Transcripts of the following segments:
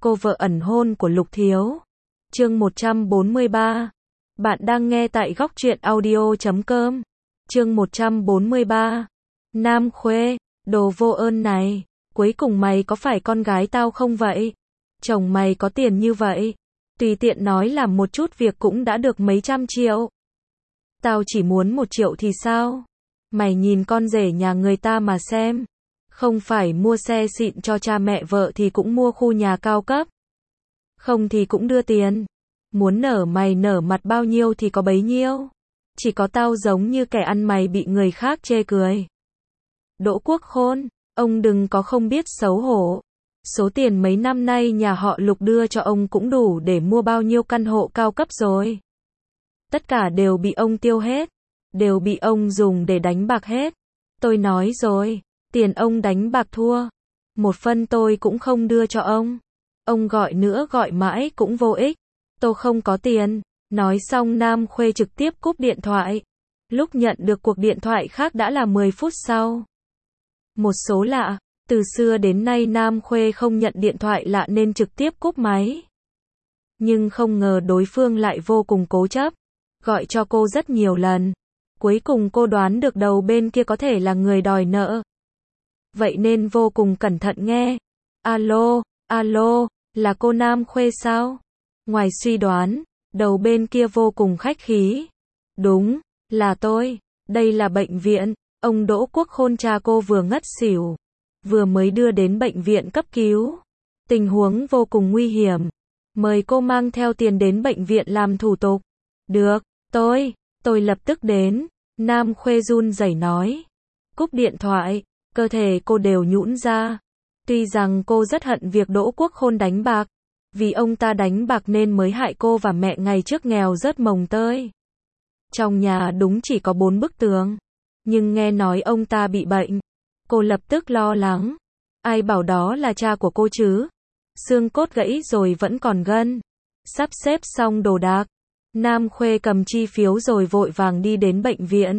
cô vợ ẩn hôn của Lục Thiếu. Chương 143. Bạn đang nghe tại góc truyện audio.com. Chương 143. Nam Khuê, đồ vô ơn này, cuối cùng mày có phải con gái tao không vậy? Chồng mày có tiền như vậy, tùy tiện nói làm một chút việc cũng đã được mấy trăm triệu. Tao chỉ muốn 1 triệu thì sao? Mày nhìn con rể nhà người ta mà xem. Không phải mua xe xịn cho cha mẹ vợ thì cũng mua khu nhà cao cấp. Không thì cũng đưa tiền. Muốn nở mày nở mặt bao nhiêu thì có bấy nhiêu. Chỉ có tao giống như kẻ ăn mày bị người khác chê cười. Đỗ Quốc Khôn, ông đừng có không biết xấu hổ. Số tiền mấy năm nay nhà họ Lục đưa cho ông cũng đủ để mua bao nhiêu căn hộ cao cấp rồi. Tất cả đều bị ông tiêu hết. Đều bị ông dùng để đánh bạc hết. Tôi nói rồi, tiền ông đánh bạc thua. 1 phân tôi cũng không đưa cho ông. Ông gọi nữa gọi mãi cũng vô ích. Tôi không có tiền. Nói xong Nam Khuê trực tiếp cúp điện thoại. Lúc nhận được cuộc điện thoại khác đã là 10 phút sau. Một số lạ. Từ xưa đến nay Nam Khuê không nhận điện thoại lạ nên trực tiếp cúp máy. Nhưng không ngờ đối phương lại vô cùng cố chấp. Gọi cho cô rất nhiều lần. Cuối cùng cô đoán được đầu bên kia có thể là người đòi nợ. Vậy nên vô cùng cẩn thận nghe. Alo, alo, là cô Nam Khuê sao? Ngoài suy đoán, đầu bên kia vô cùng khách khí. Đúng, là tôi. Đây là bệnh viện. Ông Đỗ Quốc Khôn cha cô vừa ngất xỉu. Vừa mới đưa đến bệnh viện cấp cứu. Tình huống vô cùng nguy hiểm. Mời cô mang theo tiền đến bệnh viện làm thủ tục. Được, tôi lập tức đến. Nam Khuê run rẩy nói. Cúp điện thoại, cơ thể cô đều nhũn ra. Tuy rằng cô rất hận việc Đỗ Quốc Khôn đánh bạc. Vì ông ta đánh bạc nên mới hại cô và mẹ ngày trước nghèo rớt mồng tơi. Trong nhà đúng chỉ có 4 bức tường. Nhưng nghe nói ông ta bị bệnh. Cô lập tức lo lắng. Ai bảo đó là cha của cô chứ? Xương cốt gãy rồi vẫn còn gân. Sắp xếp xong đồ đạc. Nam Khuê cầm chi phiếu rồi vội vàng đi đến bệnh viện.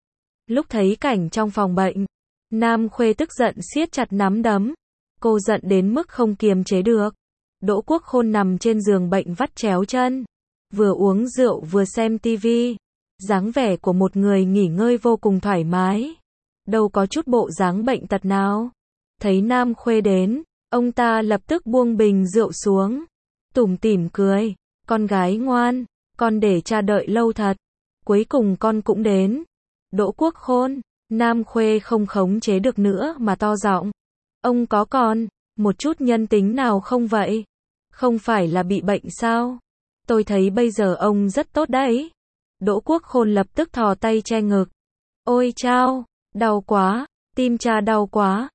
Lúc thấy cảnh trong phòng bệnh, Nam Khuê tức giận siết chặt nắm đấm. Cô giận đến mức không kiềm chế được. Đỗ Quốc Khôn nằm trên giường bệnh vắt chéo chân. Vừa uống rượu vừa xem tivi. Dáng vẻ của một người nghỉ ngơi vô cùng thoải mái. Đâu có chút bộ dáng bệnh tật nào. Thấy Nam Khuê đến, ông ta lập tức buông bình rượu xuống. Tủm tỉm cười. Con gái ngoan, con để cha đợi lâu thật. Cuối cùng con cũng đến. Đỗ Quốc Khôn, Nam Khuê không khống chế được nữa mà to giọng. Ông có còn một chút nhân tính nào không vậy? Không phải là bị bệnh sao? Tôi thấy bây giờ ông rất tốt đấy. Đỗ Quốc Khôn lập tức thò tay che ngực. Ôi chao, đau quá, tim cha đau quá,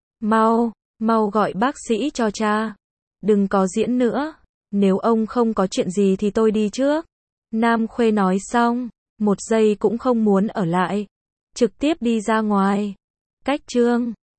mau gọi bác sĩ cho cha. Đừng có diễn nữa, nếu ông không có chuyện gì thì tôi đi trước. Nam Khuê nói xong, 1 giây cũng không muốn ở lại. Trực tiếp đi ra ngoài. Cách chương